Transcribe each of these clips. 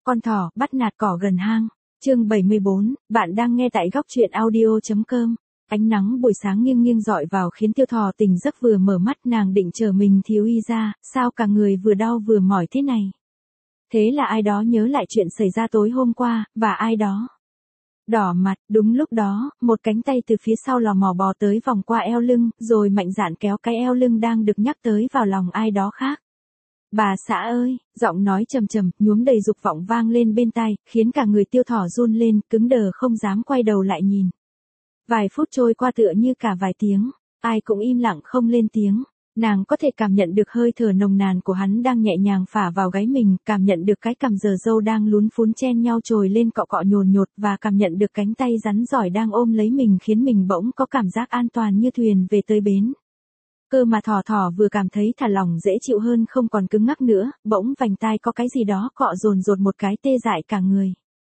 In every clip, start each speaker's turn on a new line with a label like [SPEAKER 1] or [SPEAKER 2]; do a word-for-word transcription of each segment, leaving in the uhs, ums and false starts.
[SPEAKER 1] Con thỏ bắt nạt cỏ gần hang. Chương bảy mươi bốn, bạn đang nghe tại góc truyện audio chấm com. Ánh nắng buổi sáng nghiêng nghiêng rọi vào khiến Tiêu Thỏ tỉnh giấc, vừa mở mắt nàng định chờ mình thì uy ra, sao cả người vừa đau vừa mỏi thế này. Thế là ai đó nhớ lại chuyện xảy ra tối hôm qua, và ai đó đỏ mặt. Đúng lúc đó, một cánh tay từ phía sau lò mò bò tới vòng qua eo lưng, rồi mạnh dạn kéo cái eo lưng đang được nhắc tới vào lòng ai đó khác. Bà xã ơi, giọng nói trầm trầm, nhuốm đầy dục vọng vang lên bên tai, khiến cả người Tiêu Thỏ run lên, cứng đờ không dám quay đầu lại nhìn. Vài phút trôi qua tựa như cả vài tiếng, ai cũng im lặng không lên tiếng. Nàng có thể cảm nhận được hơi thở nồng nàn của hắn đang nhẹ nhàng phả vào gáy mình, cảm nhận được cái cằm giờ râu đang lún phún chen nhau trồi lên cọ cọ nhồn nhột, và cảm nhận được cánh tay rắn giỏi đang ôm lấy mình, khiến mình bỗng có cảm giác an toàn như thuyền về tới bến. Cơ mà Thỏ Thỏ vừa cảm thấy thả lỏng dễ chịu hơn, không còn cứng ngắc nữa, bỗng vành tai có cái gì đó cọ dồn dột một cái, tê dại cả người.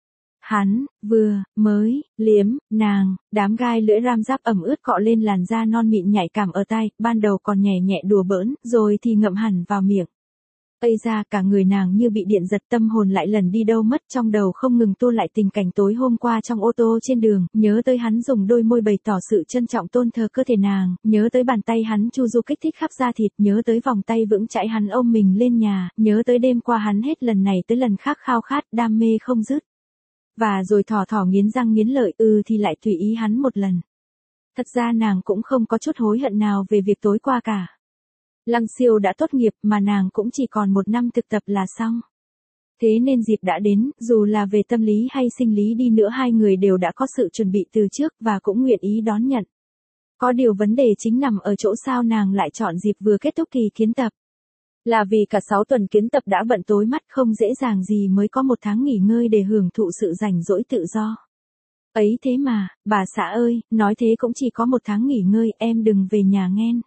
[SPEAKER 1] Hắn vừa mới liếm nàng, đám gai lưỡi ram giáp ẩm ướt cọ lên làn da non mịn nhạy cảm ở tai, ban đầu còn nhẹ nhẹ đùa bỡn, rồi thì ngậm hẳn vào miệng. Ây ra, cả người nàng như bị điện giật, tâm hồn lại lần đi đâu mất, trong đầu không ngừng tua lại tình cảnh tối hôm qua trong ô tô trên đường, nhớ tới hắn dùng đôi môi bày tỏ sự trân trọng tôn thờ cơ thể nàng, nhớ tới bàn tay hắn chu du kích thích khắp da thịt, nhớ tới vòng tay vững chãi hắn ôm mình lên nhà, nhớ tới đêm qua hắn hết lần này tới lần khác khao khát, đam mê không dứt. Và rồi Thỏ Thỏ nghiến răng nghiến lợi, ừ thì lại tùy ý hắn một lần. Thật ra nàng cũng không có chút hối hận nào về việc tối qua cả. Lăng Siêu đã tốt nghiệp mà nàng cũng chỉ còn một năm thực tập là xong. Thế nên dịp đã đến, dù là về tâm lý hay sinh lý đi nữa, hai người đều đã có sự chuẩn bị từ trước và cũng nguyện ý đón nhận. Có điều vấn đề chính nằm ở chỗ sao nàng lại chọn dịp vừa kết thúc kỳ kiến tập. Là vì cả sáu tuần kiến tập đã bận tối mắt, không dễ dàng gì mới có một tháng nghỉ ngơi để hưởng thụ sự rảnh rỗi tự do. Ấy thế mà, bà xã ơi, nói thế cũng chỉ có một tháng nghỉ ngơi, em đừng về nhà nghen.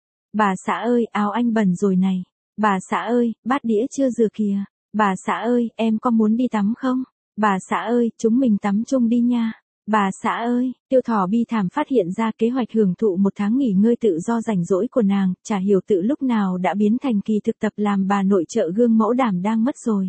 [SPEAKER 1] Bà xã ơi, áo anh bẩn rồi này. Bà xã ơi, bát đĩa chưa rửa kìa. Bà xã ơi, em có muốn đi tắm không? Bà xã ơi, chúng mình tắm chung đi nha. Bà xã ơi, Tiêu Thỏ bi thảm phát hiện ra kế hoạch hưởng thụ một tháng nghỉ ngơi tự do rảnh rỗi của nàng, chả hiểu tự lúc nào đã biến thành kỳ thực tập làm bà nội trợ gương mẫu đảm đang mất rồi.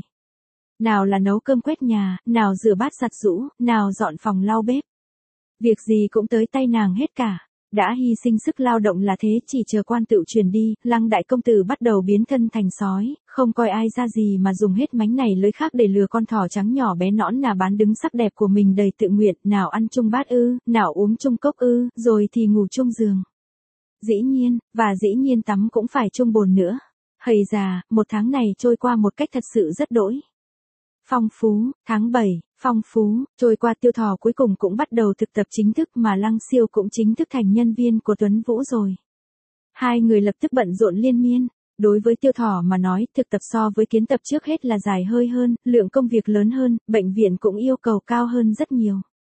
[SPEAKER 1] Nào là nấu cơm quét nhà, nào rửa bát giặt giũ, nào dọn phòng lau bếp. Việc gì cũng tới tay nàng hết cả. Đã hy sinh sức lao động là thế, chỉ chờ quan tựu truyền đi, Lăng đại công tử bắt đầu biến thân thành sói, không coi ai ra gì mà dùng hết mánh này lưới khác để lừa con thỏ trắng nhỏ bé nõn nà bán đứng sắc đẹp của mình đầy tự nguyện, nào ăn chung bát ư, nào uống chung cốc ư, rồi thì ngủ chung giường. Dĩ nhiên, và dĩ nhiên tắm cũng phải chung bồn nữa. Hầy già, một tháng này trôi qua một cách thật sự rất đỗi phong phú. Tháng bảy, phong phú, trôi qua, Tiêu Thỏ cuối cùng cũng bắt đầu thực tập chính thức, mà Lăng Siêu cũng chính thức thành nhân viên của Tuấn Vũ rồi. Hai người lập tức bận rộn liên miên. Đối với Tiêu Thỏ mà nói, thực tập so với kiến tập trước hết là dài hơi hơn, lượng công việc lớn hơn, bệnh viện cũng yêu cầu cao hơn rất nhiều.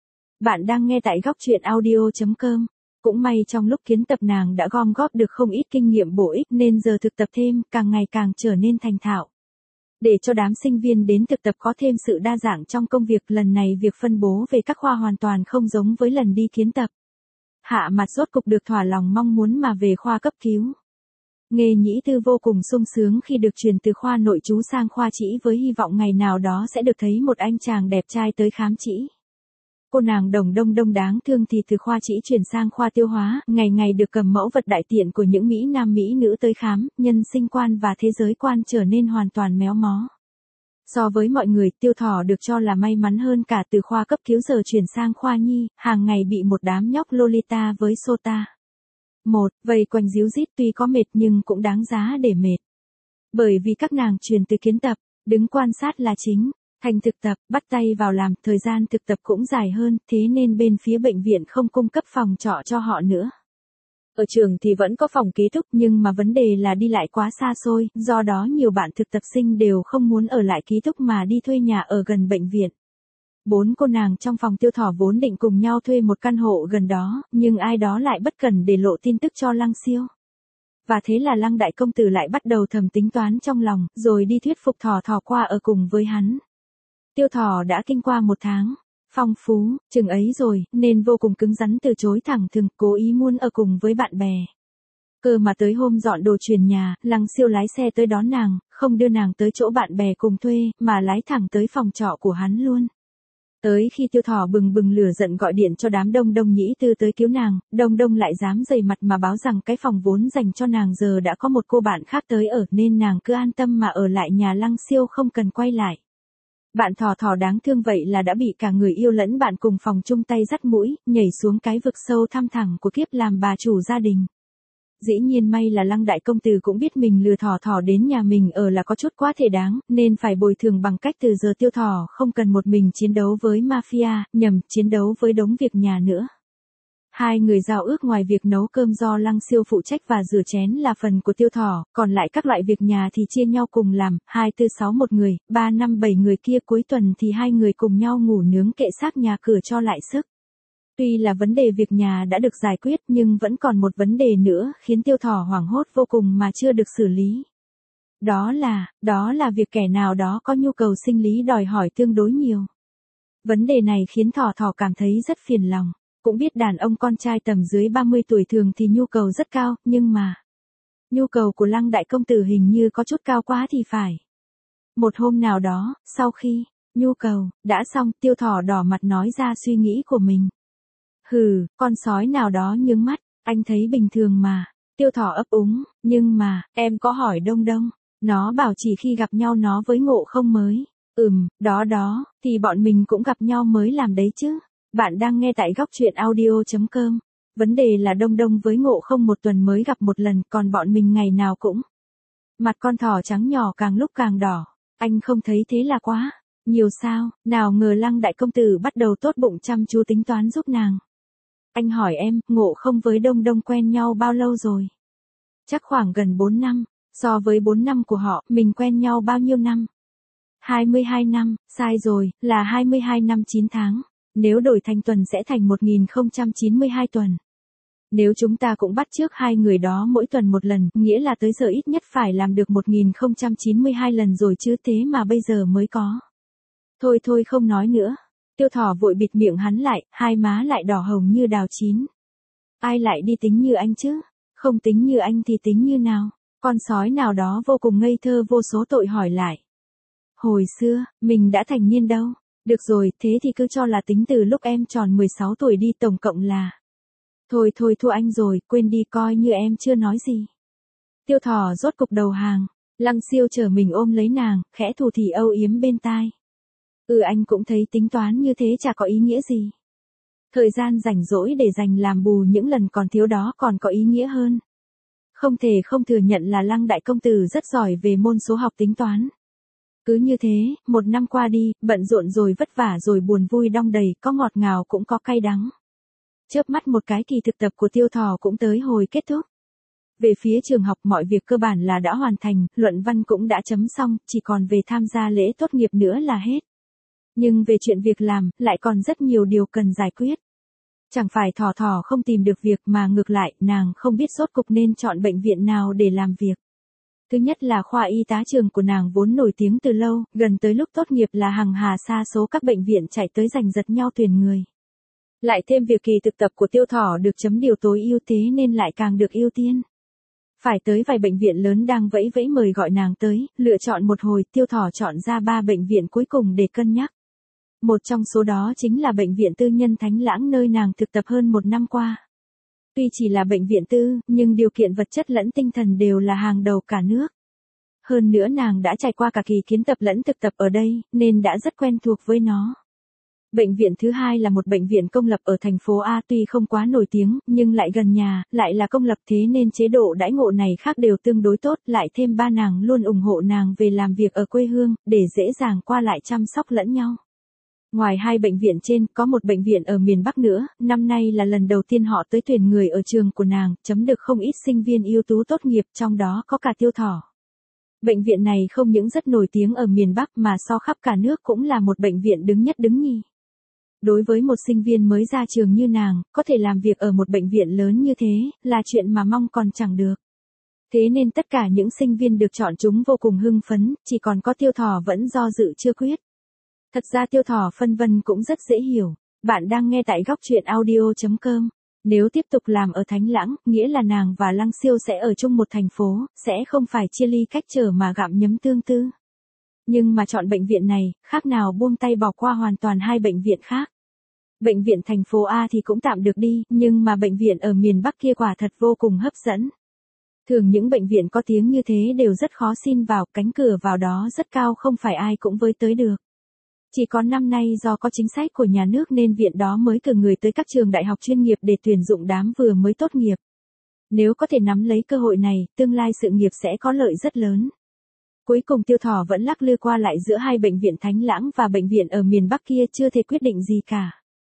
[SPEAKER 1] Bạn đang nghe tại góc truyện audio chấm com. Cũng may trong lúc kiến tập nàng đã gom góp được không ít kinh nghiệm bổ ích, nên giờ thực tập thêm, càng ngày càng trở nên thành thạo. Để cho đám sinh viên đến thực tập có thêm sự đa dạng trong công việc, lần này việc phân bố về các khoa hoàn toàn không giống với lần đi kiến tập. Hạ Mặt rốt cục được thỏa lòng mong muốn mà về khoa cấp cứu. Nghề Nhĩ Tư vô cùng sung sướng khi được chuyển từ khoa nội trú sang khoa trĩ, với hy vọng ngày nào đó sẽ được thấy một anh chàng đẹp trai tới khám trĩ. Cô nàng Đồng Đông Đông đáng thương thì từ khoa trĩ chuyển sang khoa tiêu hóa, ngày ngày được cầm mẫu vật đại tiện của những Mỹ Nam Mỹ nữ tới khám, nhân sinh quan và thế giới quan trở nên hoàn toàn méo mó. So với mọi người, Tiêu Thỏ được cho là may mắn hơn cả, từ khoa cấp cứu giờ chuyển sang khoa nhi, hàng ngày bị một đám nhóc Lolita với Sota một vây quanh díu dít, tuy có mệt nhưng cũng đáng giá để mệt. Bởi vì các nàng truyền từ kiến tập, đứng quan sát là chính, thành thực tập, bắt tay vào làm, thời gian thực tập cũng dài hơn, thế nên bên phía bệnh viện không cung cấp phòng trọ cho họ nữa. Ở trường thì vẫn có phòng ký túc, nhưng mà vấn đề là đi lại quá xa xôi, do đó nhiều bạn thực tập sinh đều không muốn ở lại ký túc mà đi thuê nhà ở gần bệnh viện. Bốn cô nàng trong phòng Tiêu Thỏ vốn định cùng nhau thuê một căn hộ gần đó, nhưng ai đó lại bất cần để lộ tin tức cho Lăng Siêu. Và thế là Lăng đại công tử lại bắt đầu thầm tính toán trong lòng, rồi đi thuyết phục Thỏ Thỏ qua ở cùng với hắn. Tiêu Thỏ đã kinh qua một tháng phong phú, chừng ấy rồi, nên vô cùng cứng rắn từ chối thẳng thừng, cố ý muốn ở cùng với bạn bè. Cơ mà tới hôm dọn đồ chuyển nhà, Lăng Siêu lái xe tới đón nàng, không đưa nàng tới chỗ bạn bè cùng thuê, mà lái thẳng tới phòng trọ của hắn luôn. Tới khi Tiêu Thỏ bừng bừng lửa giận gọi điện cho đám Đông Đông Nhĩ Tư tới cứu nàng, Đông Đông lại dám dày mặt mà báo rằng cái phòng vốn dành cho nàng giờ đã có một cô bạn khác tới ở nên nàng cứ an tâm mà ở lại nhà Lăng Siêu không cần quay lại. Bạn Thỏ Thỏ đáng thương vậy là đã bị cả người yêu lẫn bạn cùng phòng chung tay dắt mũi, nhảy xuống cái vực sâu thăm thẳm của kiếp làm bà chủ gia đình. Dĩ nhiên may là Lăng đại công tử cũng biết mình lừa Thỏ Thỏ đến nhà mình ở là có chút quá thể đáng, nên phải bồi thường bằng cách từ giờ Tiêu Thỏ không cần một mình chiến đấu với mafia, nhầm, chiến đấu với đống việc nhà nữa. Hai người giao ước ngoài việc nấu cơm do Lăng Siêu phụ trách và rửa chén là phần của Tiêu Thỏ, còn lại các loại việc nhà thì chia nhau cùng làm, hai tư sáu một người, ba năm bảy người kia, cuối tuần thì hai người cùng nhau ngủ nướng kệ xác nhà cửa cho lại sức. Tuy là vấn đề việc nhà đã được giải quyết nhưng vẫn còn một vấn đề nữa khiến Tiêu Thỏ hoảng hốt vô cùng mà chưa được xử lý. Đó là, đó là việc kẻ nào đó có nhu cầu sinh lý đòi hỏi tương đối nhiều. Vấn đề này khiến Thỏ Thỏ cảm thấy rất phiền lòng. Cũng biết đàn ông con trai tầm dưới ba mươi tuổi thường thì nhu cầu rất cao, nhưng mà nhu cầu của Lăng đại công tử hình như có chút cao quá thì phải. Một hôm nào đó, sau khi nhu cầu đã xong, Tiêu Thỏ đỏ mặt nói ra suy nghĩ của mình. Hừ, con sói nào đó nhướng mắt, anh thấy bình thường mà. Tiêu Thỏ ấp úng, nhưng mà, em có hỏi Đông Đông, nó bảo chỉ khi gặp nhau nó với Ngộ Không mới. Ừm, đó đó, thì bọn mình cũng gặp nhau mới làm đấy chứ. Bạn đang nghe tại góc truyện audio chấm com. Vấn đề là Đông Đông với Ngộ Không một tuần mới gặp một lần, còn bọn mình ngày nào cũng. Mặt con thỏ trắng nhỏ càng lúc càng đỏ. Anh không thấy thế là quá nhiều sao? Nào ngờ Lăng đại công tử bắt đầu tốt bụng chăm chú tính toán giúp nàng. Anh hỏi em, Ngộ Không với Đông Đông quen nhau bao lâu rồi? Chắc khoảng gần bốn năm. So với bốn năm của họ, mình quen nhau bao nhiêu năm? hai mươi hai năm, sai rồi, là hai mươi hai năm chín tháng. Nếu đổi thành tuần sẽ thành một nghìn không trăm chín mươi hai tuần. Nếu chúng ta cũng bắt chước hai người đó mỗi tuần một lần, nghĩa là tới giờ ít nhất phải làm được một nghìn không trăm chín mươi hai lần rồi chứ, thế mà bây giờ mới có. Thôi thôi không nói nữa. Tiêu Thỏ vội bịt miệng hắn lại, hai má lại đỏ hồng như đào chín. Ai lại đi tính như anh chứ? Không tính như anh thì tính như nào? Con sói nào đó vô cùng ngây thơ vô số tội hỏi lại. Hồi xưa, mình đã thành niên đâu. Được rồi, thế thì cứ cho là tính từ lúc em tròn mười sáu tuổi đi, tổng cộng là. Thôi thôi thua anh rồi, quên đi, coi như em chưa nói gì. Tiêu Thỏ rốt cục đầu hàng. Lăng Siêu chờ mình ôm lấy nàng, khẽ thủ thỉ âu yếm bên tai. Ừ, anh cũng thấy tính toán như thế chả có ý nghĩa gì. Thời gian rảnh rỗi để dành làm bù những lần còn thiếu đó còn có ý nghĩa hơn. Không thể không thừa nhận là Lăng đại công tử rất giỏi về môn số học tính toán. Cứ như thế, một năm qua đi, bận rộn rồi vất vả rồi buồn vui đong đầy, có ngọt ngào cũng có cay đắng. Chớp mắt một cái, kỳ thực tập của Tiêu Thỏ cũng tới hồi kết thúc. Về phía trường học mọi việc cơ bản là đã hoàn thành, luận văn cũng đã chấm xong, chỉ còn về tham gia lễ tốt nghiệp nữa là hết. Nhưng về chuyện việc làm, lại còn rất nhiều điều cần giải quyết. Chẳng phải Thỏ Thỏ không tìm được việc mà ngược lại, nàng không biết rốt cục nên chọn bệnh viện nào để làm việc. Thứ nhất là khoa y tá trường của nàng vốn nổi tiếng từ lâu, gần tới lúc tốt nghiệp là hằng hà sa số các bệnh viện chạy tới giành giật nhau tuyển người. Lại thêm việc kỳ thực tập của Tiêu Thỏ được chấm điều tối ưu thế nên lại càng được ưu tiên. Phải tới vài bệnh viện lớn đang vẫy vẫy mời gọi nàng tới, lựa chọn một hồi, Tiêu Thỏ chọn ra ba bệnh viện cuối cùng để cân nhắc. Một trong số đó chính là bệnh viện tư nhân Thánh Lãng nơi nàng thực tập hơn một năm qua. Tuy chỉ là bệnh viện tư, nhưng điều kiện vật chất lẫn tinh thần đều là hàng đầu cả nước. Hơn nữa nàng đã trải qua cả kỳ kiến tập lẫn thực tập ở đây, nên đã rất quen thuộc với nó. Bệnh viện thứ hai là một bệnh viện công lập ở thành phố A, tuy không quá nổi tiếng, nhưng lại gần nhà, lại là công lập, thế nên chế độ đãi ngộ này khác đều tương đối tốt, lại thêm ba nàng luôn ủng hộ nàng về làm việc ở quê hương, để dễ dàng qua lại chăm sóc lẫn nhau. Ngoài hai bệnh viện trên, có một bệnh viện ở miền Bắc nữa, năm nay là lần đầu tiên họ tới tuyển người ở trường của nàng, chấm được không ít sinh viên ưu tú tốt nghiệp, trong đó có cả Tiêu Thỏ. Bệnh viện này không những rất nổi tiếng ở miền Bắc mà so khắp cả nước cũng là một bệnh viện đứng nhất đứng nhì. Đối với một sinh viên mới ra trường như nàng, có thể làm việc ở một bệnh viện lớn như thế, là chuyện mà mong còn chẳng được. Thế nên tất cả những sinh viên được chọn chúng vô cùng hưng phấn, chỉ còn có Tiêu Thỏ vẫn do dự chưa quyết. Thật ra Tiêu Thỏ phân vân cũng rất dễ hiểu. Bạn đang nghe tại góc truyện audio chấm com. Nếu tiếp tục làm ở Thánh Lãng, nghĩa là nàng và Lăng Siêu sẽ ở chung một thành phố, sẽ không phải chia ly cách trở mà gặm nhấm tương tư. Nhưng mà chọn bệnh viện này, khác nào buông tay bỏ qua hoàn toàn hai bệnh viện khác. Bệnh viện thành phố A thì cũng tạm được đi, nhưng mà bệnh viện ở miền Bắc kia quả thật vô cùng hấp dẫn. Thường những bệnh viện có tiếng như thế đều rất khó xin vào, cánh cửa vào đó rất cao, không phải ai cũng với tới được. Chỉ có năm nay do có chính sách của nhà nước nên viện đó mới cử người tới các trường đại học chuyên nghiệp để tuyển dụng đám vừa mới tốt nghiệp. Nếu có thể nắm lấy cơ hội này, tương lai sự nghiệp sẽ có lợi rất lớn. Cuối cùng Tiêu Thỏ vẫn lắc lư qua lại giữa hai bệnh viện Thánh Lãng và bệnh viện ở miền Bắc kia, chưa thể quyết định gì cả.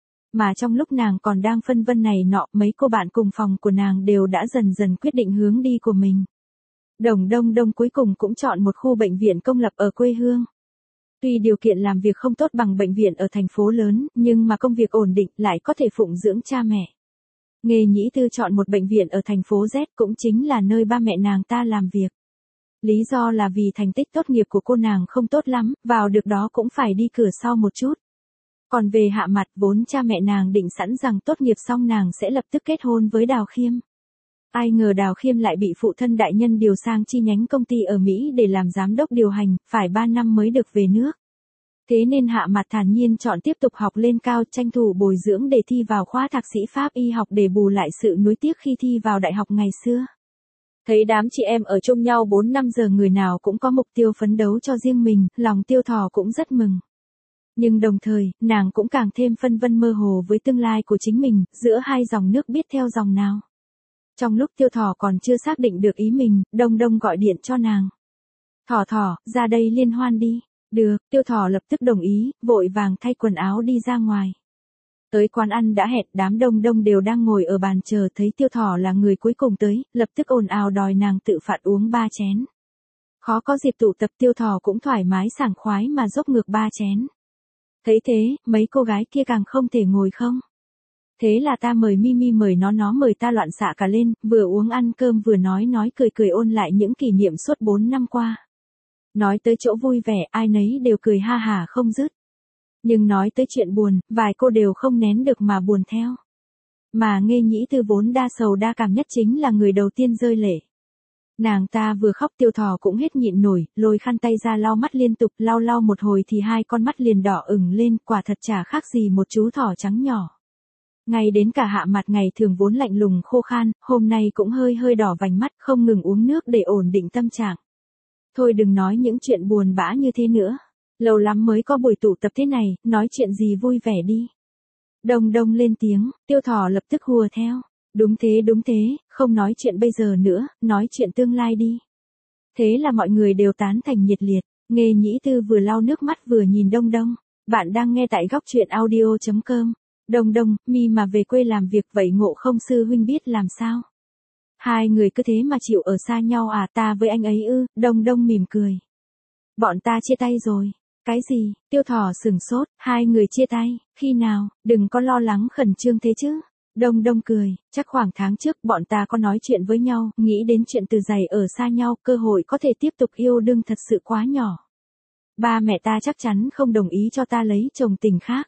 [SPEAKER 1] Mà trong lúc nàng còn đang phân vân này nọ, mấy cô bạn cùng phòng của nàng đều đã dần dần quyết định hướng đi của mình. Đồng Đông Đông cuối cùng cũng chọn một khu bệnh viện công lập ở quê hương. Tuy điều kiện làm việc không tốt bằng bệnh viện ở thành phố lớn, nhưng mà công việc ổn định, lại có thể phụng dưỡng cha mẹ. Nghề Nhĩ Tư chọn một bệnh viện ở thành phố Z, cũng chính là nơi ba mẹ nàng ta làm việc. Lý do là vì thành tích tốt nghiệp của cô nàng không tốt lắm, vào được đó cũng phải đi cửa sau một chút. Còn về Hạ Mặt, vốn cha mẹ nàng định sẵn rằng tốt nghiệp xong nàng sẽ lập tức kết hôn với Đào Khiêm. Ai ngờ Đào Khiêm lại bị phụ thân đại nhân điều sang chi nhánh công ty ở Mỹ để làm giám đốc điều hành, phải ba năm mới được về nước. Thế nên Hạ Mặt thản nhiên chọn tiếp tục học lên cao, tranh thủ bồi dưỡng để thi vào khóa thạc sĩ Pháp y học để bù lại sự nuối tiếc khi thi vào đại học ngày xưa. Thấy đám chị em ở chung nhau bốn năm giờ, người nào cũng có mục tiêu phấn đấu cho riêng mình, lòng Tiêu Thỏ cũng rất mừng. Nhưng đồng thời, nàng cũng càng thêm phân vân mơ hồ với tương lai của chính mình, giữa hai dòng nước biết theo dòng nào. Trong lúc Tiêu Thỏ còn chưa xác định được ý mình, Đông Đông gọi điện cho nàng. Thỏ Thỏ, ra đây liên hoan đi. Được, Tiêu Thỏ lập tức đồng ý, vội vàng thay quần áo đi ra ngoài. Tới quán ăn đã hẹn, đám Đông Đông đều đang ngồi ở bàn chờ, thấy Tiêu Thỏ là người cuối cùng tới, lập tức ồn ào đòi nàng tự phạt uống ba chén. Khó có dịp tụ tập, Tiêu Thỏ cũng thoải mái sảng khoái mà dốc ngược ba chén. Thấy thế, mấy cô gái kia càng không thể ngồi không. Thế là ta mời Mimi, mời nó nó mời ta, loạn xạ cả lên, vừa uống ăn cơm vừa nói nói cười cười ôn lại những kỷ niệm suốt bốn năm qua. Nói tới chỗ vui vẻ, ai nấy đều cười ha hả không dứt. Nhưng nói tới chuyện buồn, vài cô đều không nén được mà buồn theo. Mà Nghê Nhĩ Tư vốn đa sầu đa cảm nhất chính là người đầu tiên rơi lệ. Nàng ta vừa khóc, Tiêu Thỏ cũng hết nhịn nổi, lôi khăn tay ra lau mắt liên tục, lau lau một hồi thì hai con mắt liền đỏ ửng lên, quả thật chả khác gì một chú thỏ trắng nhỏ. Ngay đến cả Hạ Mặt ngày thường vốn lạnh lùng khô khan, hôm nay cũng hơi hơi đỏ vành mắt, không ngừng uống nước để ổn định tâm trạng. Thôi đừng nói những chuyện buồn bã như thế nữa. Lâu lắm mới có buổi tụ tập thế này, nói chuyện gì vui vẻ đi. Đông Đông lên tiếng, Tiêu Thỏ lập tức hùa theo. Đúng thế đúng thế, không nói chuyện bây giờ nữa, nói chuyện tương lai đi. Thế là mọi người đều tán thành nhiệt liệt. Nghê Nhĩ Tư vừa lau nước mắt vừa nhìn Đông Đông. Bạn đang nghe tại góc truyện audio chấm com. Đông Đông, mi mà về quê làm việc vậy Ngộ Không sư huynh biết làm sao? Hai người cứ thế mà chịu ở xa nhau à? Ta với anh ấy ư? Đông Đông mỉm cười. Bọn ta chia tay rồi. Cái gì? Tiêu Thỏ sừng sốt, hai người chia tay, khi nào? Đừng có lo lắng khẩn trương thế chứ. Đông Đông cười, chắc khoảng tháng trước bọn ta có nói chuyện với nhau, nghĩ đến chuyện từ giày ở xa nhau, cơ hội có thể tiếp tục yêu đương thật sự quá nhỏ. Ba mẹ ta chắc chắn không đồng ý cho ta lấy chồng tình khác.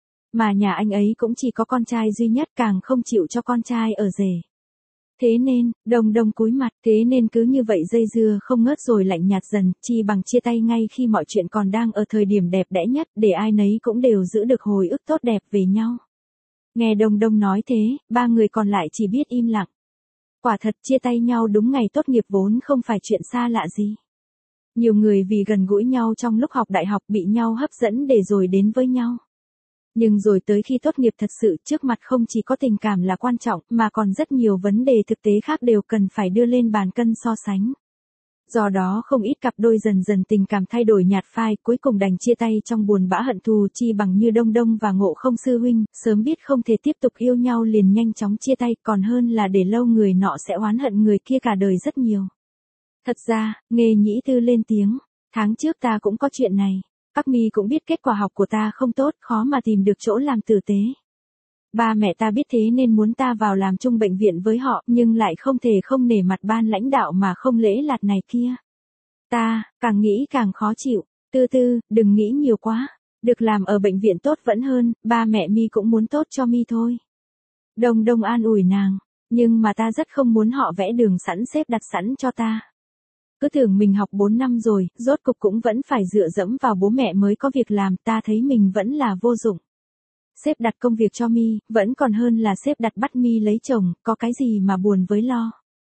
[SPEAKER 1] Mà nhà anh ấy cũng chỉ có con trai duy nhất, càng không chịu cho con trai ở rể. Thế nên, Đông Đông cúi mặt, thế nên cứ như vậy dây dưa không ngớt rồi lạnh nhạt dần, chi bằng chia tay ngay khi mọi chuyện còn đang ở thời điểm đẹp đẽ nhất, để ai nấy cũng đều giữ được hồi ức tốt đẹp về nhau. Nghe Đông Đông nói thế, ba người còn lại chỉ biết im lặng. Quả thật chia tay nhau đúng ngày tốt nghiệp vốn không phải chuyện xa lạ gì. Nhiều người vì gần gũi nhau trong lúc học đại học bị nhau hấp dẫn để rồi đến với nhau. Nhưng rồi tới khi tốt nghiệp thật sự, trước mặt không chỉ có tình cảm là quan trọng, mà còn rất nhiều vấn đề thực tế khác đều cần phải đưa lên bàn cân so sánh. Do đó không ít cặp đôi dần dần tình cảm thay đổi nhạt phai, cuối cùng đành chia tay trong buồn bã hận thù, chi bằng như Đông Đông và Ngộ Không sư huynh, sớm biết không thể tiếp tục yêu nhau liền nhanh chóng chia tay, còn hơn là để lâu người nọ sẽ oán hận người kia cả đời rất nhiều. Thật ra, Nghê Nhĩ Tư lên tiếng, tháng trước ta cũng có chuyện này. Các mi cũng biết kết quả học của ta không tốt, khó mà tìm được chỗ làm tử tế. Ba mẹ ta biết thế nên muốn ta vào làm chung bệnh viện với họ, nhưng lại không thể không nể mặt ban lãnh đạo mà không lễ lạt này kia. Ta, càng nghĩ càng khó chịu. Tư Tư, đừng nghĩ nhiều quá. Được làm ở bệnh viện tốt vẫn hơn, ba mẹ mi cũng muốn tốt cho mi thôi. Đông Đông an ủi nàng, nhưng mà ta rất không muốn họ vẽ đường sẵn xếp đặt sẵn cho ta. Cứ tưởng mình học bốn năm rồi, rốt cục cũng vẫn phải dựa dẫm vào bố mẹ mới có việc làm, ta thấy mình vẫn là vô dụng. Xếp đặt công việc cho mi, vẫn còn hơn là xếp đặt bắt mi lấy chồng, có cái gì mà buồn với lo.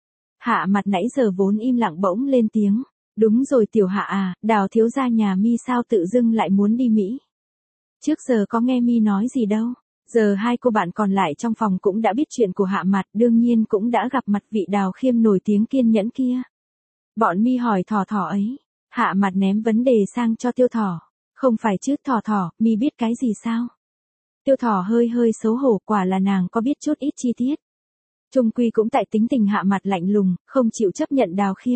[SPEAKER 1] Hạ Mặt nãy giờ vốn im lặng bỗng lên tiếng, đúng rồi Tiểu Hạ à, Đào thiếu gia nhà mi sao tự dưng lại muốn đi Mỹ. Trước giờ có nghe mi nói gì đâu. Giờ hai cô bạn còn lại trong phòng cũng đã biết chuyện của Hạ Mặt, đương nhiên cũng đã gặp mặt vị Đào Khiêm nổi tiếng kiên nhẫn kia. Bọn mi hỏi Thỏ Thỏ ấy. Hạ Mặt ném vấn đề sang cho Tiêu Thỏ. Không phải chứ Thỏ Thỏ, mi biết cái gì sao? Tiêu Thỏ hơi hơi xấu hổ, quả là nàng có biết chút ít chi tiết. Trung quy cũng tại tính tình Hạ Mặt lạnh lùng, không chịu chấp nhận Đào Khiêm.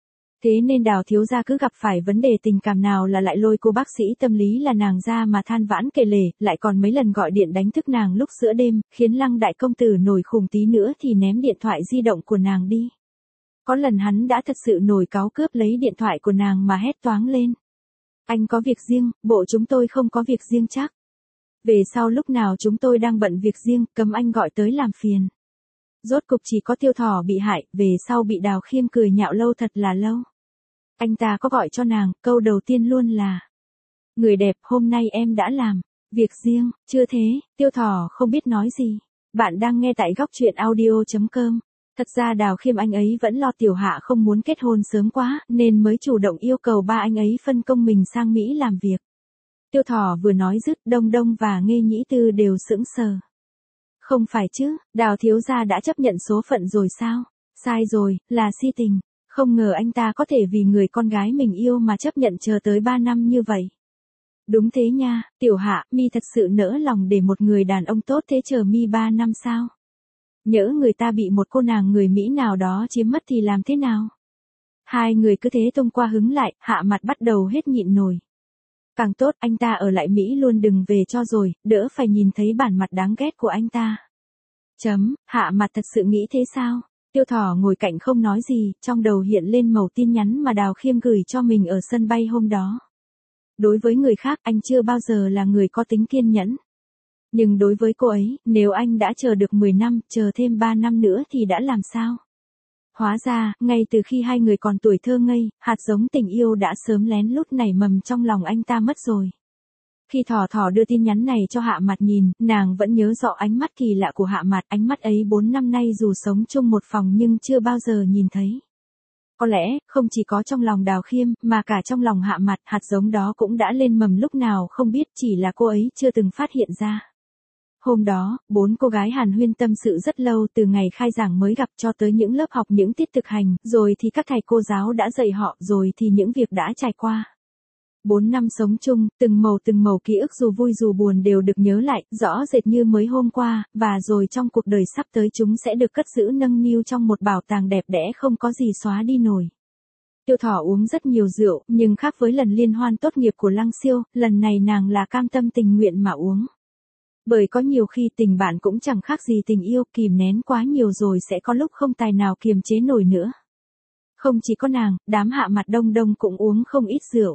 [SPEAKER 1] Thế nên Đào thiếu gia cứ gặp phải vấn đề tình cảm nào là lại lôi cô bác sĩ tâm lý là nàng ra mà than vãn kể lể, lại còn mấy lần gọi điện đánh thức nàng lúc giữa đêm, khiến Lăng đại công tử nổi khùng tí nữa thì ném điện thoại di động của nàng đi. Có lần hắn đã thật sự nổi cáu cướp lấy điện thoại của nàng mà hét toáng lên. Anh có việc riêng, bộ chúng tôi không có việc riêng chắc. Về sau lúc nào chúng tôi đang bận việc riêng, cấm anh gọi tới làm phiền. Rốt cục chỉ có Tiêu Thỏ bị hại, về sau bị Đào Khiêm cười nhạo lâu thật là lâu. Anh ta có gọi cho nàng, câu đầu tiên luôn là: người đẹp, hôm nay em đã làm việc riêng, chưa thế, Tiêu Thỏ không biết nói gì. Bạn đang nghe tại góc truyện audio chấm com. Thật ra Đào Khiêm anh ấy vẫn lo Tiểu Hạ không muốn kết hôn sớm quá, nên mới chủ động yêu cầu ba anh ấy phân công mình sang Mỹ làm việc. Tiêu Thỏ vừa nói dứt, Đông Đông và Nghê Nhĩ Tư đều sững sờ. Không phải chứ, Đào thiếu gia đã chấp nhận số phận rồi sao? Sai rồi, là si tình. Không ngờ anh ta có thể vì người con gái mình yêu mà chấp nhận chờ tới ba năm như vậy. Đúng thế nha, Tiểu Hạ, mi thật sự nỡ lòng để một người đàn ông tốt thế chờ mi ba năm sao? Nhỡ người ta bị một cô nàng người Mỹ nào đó chiếm mất thì làm thế nào? Hai người cứ thế tung qua hứng lại, Hạ Mặt bắt đầu hết nhịn nổi. Càng tốt anh ta ở lại Mỹ luôn đừng về cho rồi, đỡ phải nhìn thấy bản mặt đáng ghét của anh ta. Chấm, Hạ Mặt thật sự nghĩ thế sao? Tiêu Thỏ ngồi cạnh không nói gì, trong đầu hiện lên mẩu tin nhắn mà Đào Khiêm gửi cho mình ở sân bay hôm đó. Đối với người khác anh chưa bao giờ là người có tính kiên nhẫn. Nhưng đối với cô ấy, nếu anh đã chờ được mười năm, chờ thêm ba năm nữa thì đã làm sao? Hóa ra, ngay từ khi hai người còn tuổi thơ ngây, hạt giống tình yêu đã sớm lén lút nảy mầm trong lòng anh ta mất rồi. Khi Thỏ Thỏ đưa tin nhắn này cho Hạ Mặt nhìn, nàng vẫn nhớ rõ ánh mắt kỳ lạ của Hạ Mặt, ánh mắt ấy bốn năm nay dù sống chung một phòng nhưng chưa bao giờ nhìn thấy. Có lẽ, không chỉ có trong lòng Đào Khiêm, mà cả trong lòng Hạ Mặt, hạt giống đó cũng đã lên mầm lúc nào không biết, chỉ là cô ấy chưa từng phát hiện ra. Hôm đó, bốn cô gái hàn huyên tâm sự rất lâu, từ ngày khai giảng mới gặp cho tới những lớp học, những tiết thực hành, rồi thì các thầy cô giáo đã dạy họ, rồi thì những việc đã trải qua. Bốn năm sống chung, từng màu từng màu ký ức dù vui dù buồn đều được nhớ lại, rõ rệt như mới hôm qua, và rồi trong cuộc đời sắp tới chúng sẽ được cất giữ nâng niu trong một bảo tàng đẹp đẽ không có gì xóa đi nổi. Tiêu Thỏ uống rất nhiều rượu, nhưng khác với lần liên hoan tốt nghiệp của Lăng Siêu, lần này nàng là cam tâm tình nguyện mà uống. Bởi có nhiều khi tình bạn cũng chẳng khác gì tình yêu, kìm nén quá nhiều rồi sẽ có lúc không tài nào kiềm chế nổi nữa. Không chỉ có nàng, đám Hạ Mặt Đông Đông cũng uống không ít rượu.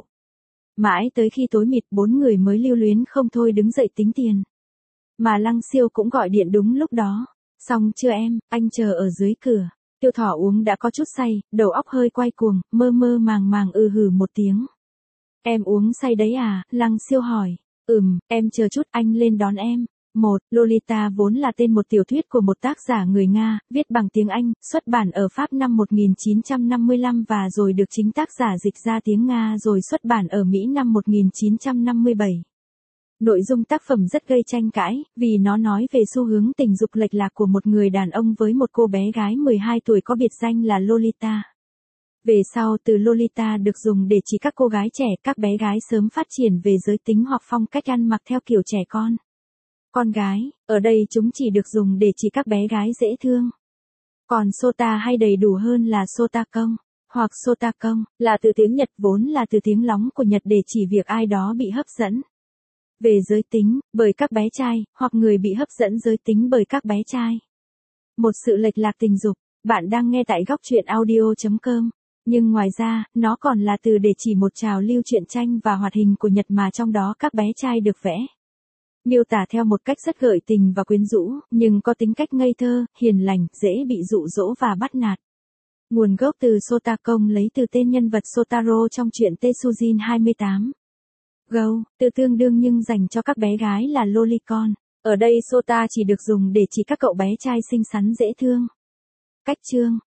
[SPEAKER 1] Mãi tới khi tối mịt bốn người mới lưu luyến không thôi đứng dậy tính tiền. Mà Lăng Siêu cũng gọi điện đúng lúc đó. Xong chưa em, anh chờ ở dưới cửa. Tiêu Thỏ uống đã có chút say, đầu óc hơi quay cuồng, mơ mơ màng màng ừ hừ một tiếng. Em uống say đấy à, Lăng Siêu hỏi. Ừm, em chờ chút anh lên đón em. một. Lolita vốn là tên một tiểu thuyết của một tác giả người Nga, viết bằng tiếng Anh, xuất bản ở Pháp năm một nghìn chín trăm năm mươi lăm và rồi được chính tác giả dịch ra tiếng Nga rồi xuất bản ở Mỹ năm một nghìn chín trăm năm mươi bảy. Nội dung tác phẩm rất gây tranh cãi, vì nó nói về xu hướng tình dục lệch lạc của một người đàn ông với một cô bé gái mười hai tuổi có biệt danh là Lolita. Về sau từ Lolita được dùng để chỉ các cô gái trẻ, các bé gái sớm phát triển về giới tính hoặc phong cách ăn mặc theo kiểu trẻ con. Con gái, ở đây chúng chỉ được dùng để chỉ các bé gái dễ thương. Còn Sota hay đầy đủ hơn là Sotakong, hoặc Sotakong, là từ tiếng Nhật vốn là từ tiếng lóng của Nhật để chỉ việc ai đó bị hấp dẫn về giới tính, bởi các bé trai, hoặc người bị hấp dẫn giới tính bởi các bé trai. Một sự lệch lạc tình dục, bạn đang nghe tại góc truyện audio chấm com. Nhưng ngoài ra, nó còn là từ để chỉ một trào lưu truyện tranh và hoạt hình của Nhật mà trong đó các bé trai được vẽ Miêu tả theo một cách rất gợi tình và quyến rũ, nhưng có tính cách ngây thơ, hiền lành, dễ bị dụ dỗ và bắt nạt. Nguồn gốc từ Shotacon lấy từ tên nhân vật Shotaro trong truyện Tetsujin hai mươi tám. Go, từ tương đương nhưng dành cho các bé gái là lolicon. Ở đây Sota chỉ được dùng để chỉ các cậu bé trai xinh xắn dễ thương. Cách chương